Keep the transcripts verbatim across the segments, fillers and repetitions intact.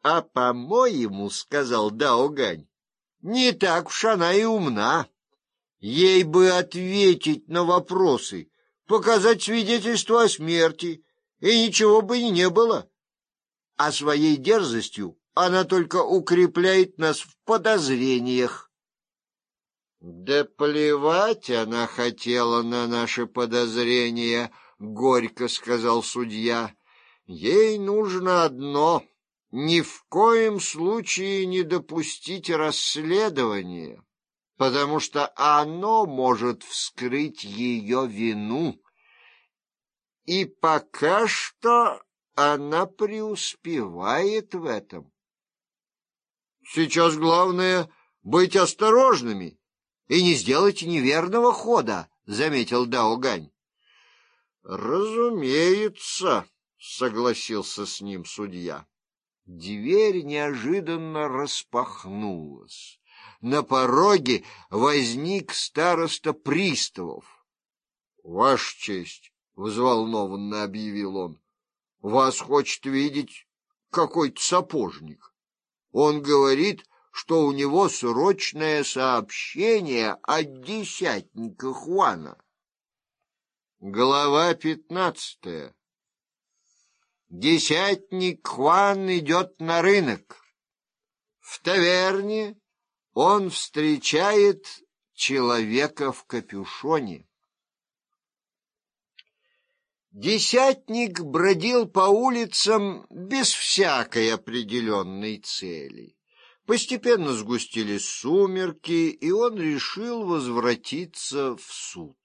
— А, по-моему, — сказал Дао Гань, — не так уж она и умна. Ей бы ответить на вопросы, показать свидетельство о смерти, и ничего бы и не было. А своей дерзостью она только укрепляет нас в подозрениях. — Да плевать она хотела на наши подозрения, — горько сказал судья. — Ей нужно одно — ни в коем случае не допустить расследования, потому что оно может вскрыть ее вину. И пока что она преуспевает в этом. Сейчас главное — быть осторожными и не сделать неверного хода, — заметил Дао Гань. — Разумеется, — согласился с ним судья. Дверь неожиданно распахнулась. На пороге возник староста Приставов. — Ваша честь, — взволнованно объявил он, — вас хочет видеть какой-то сапожник. Он говорит, что у него срочное сообщение от десятника Хуана. Глава пятнадцатая. Десятник Хуан идет на рынок. В таверне он встречает человека в капюшоне. Десятник бродил по улицам без всякой определенной цели. Постепенно сгустились сумерки, и он решил возвратиться в суд.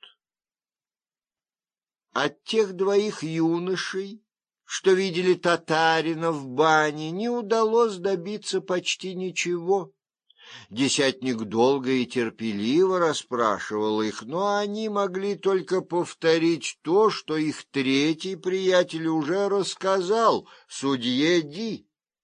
От тех двоих юношей, что видели татарина в бане, не удалось добиться почти ничего. Десятник долго и терпеливо расспрашивал их, но они могли только повторить то, что их третий приятель уже рассказал судье Ди.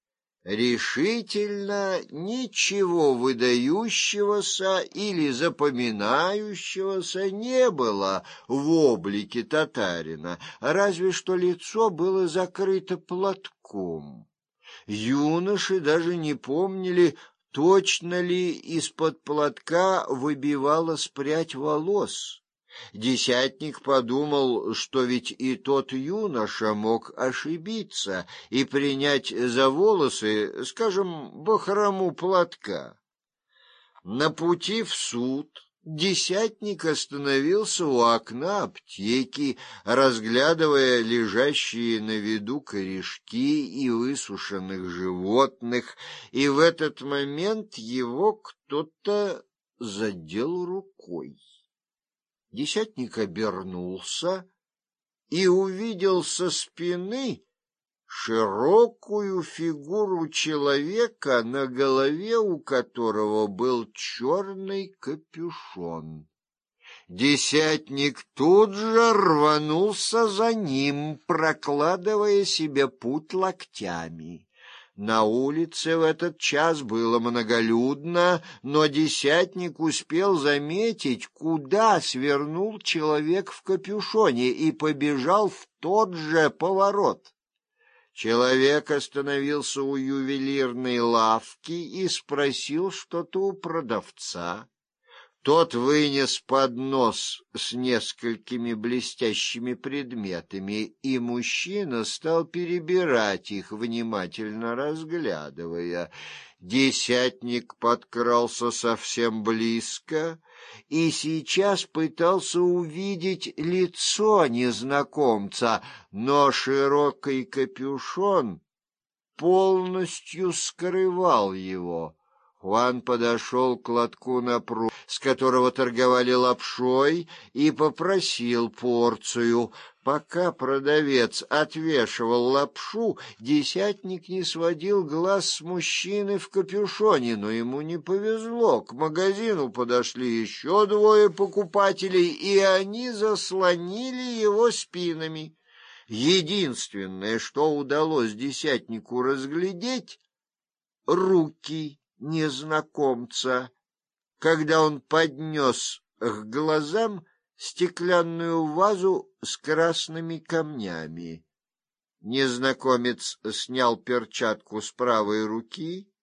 Решительно ничего выдающегося или запоминающегося не было в облике татарина, разве что лицо было закрыто платком. Юноши даже не помнили, точно ли из-под платка выбивалась прядь волос. Десятник подумал, что ведь и тот юноша мог ошибиться и принять за волосы, скажем, бахрому платка. На пути в суд десятник остановился у окна аптеки, разглядывая лежащие на виду корешки и высушенных животных, и в этот момент его кто-то задел рукой. Десятник обернулся и увидел со спины широкую фигуру человека, на голове у которого был черный капюшон. Десятник тут же рванулся за ним, прокладывая себе путь локтями. На улице в этот час было многолюдно, но десятник успел заметить, куда свернул человек в капюшоне, и побежал в тот же поворот. Человек остановился у ювелирной лавки и спросил что-то у продавца. Тот вынес поднос с несколькими блестящими предметами, и мужчина стал перебирать их, внимательно разглядывая. Десятник подкрался совсем близко и сейчас пытался увидеть лицо незнакомца, но широкий капюшон полностью скрывал его. Хуан подошел к лотку на пру, с которого торговали лапшой, и попросил порцию. Пока продавец отвешивал лапшу, десятник не сводил глаз с мужчины в капюшоне, но ему не повезло. К магазину подошли еще двое покупателей, и они заслонили его спинами. Единственное, что удалось десятнику разглядеть — руки незнакомца, когда он поднес к глазам стеклянную вазу с красными камнями. Незнакомец снял перчатку с правой руки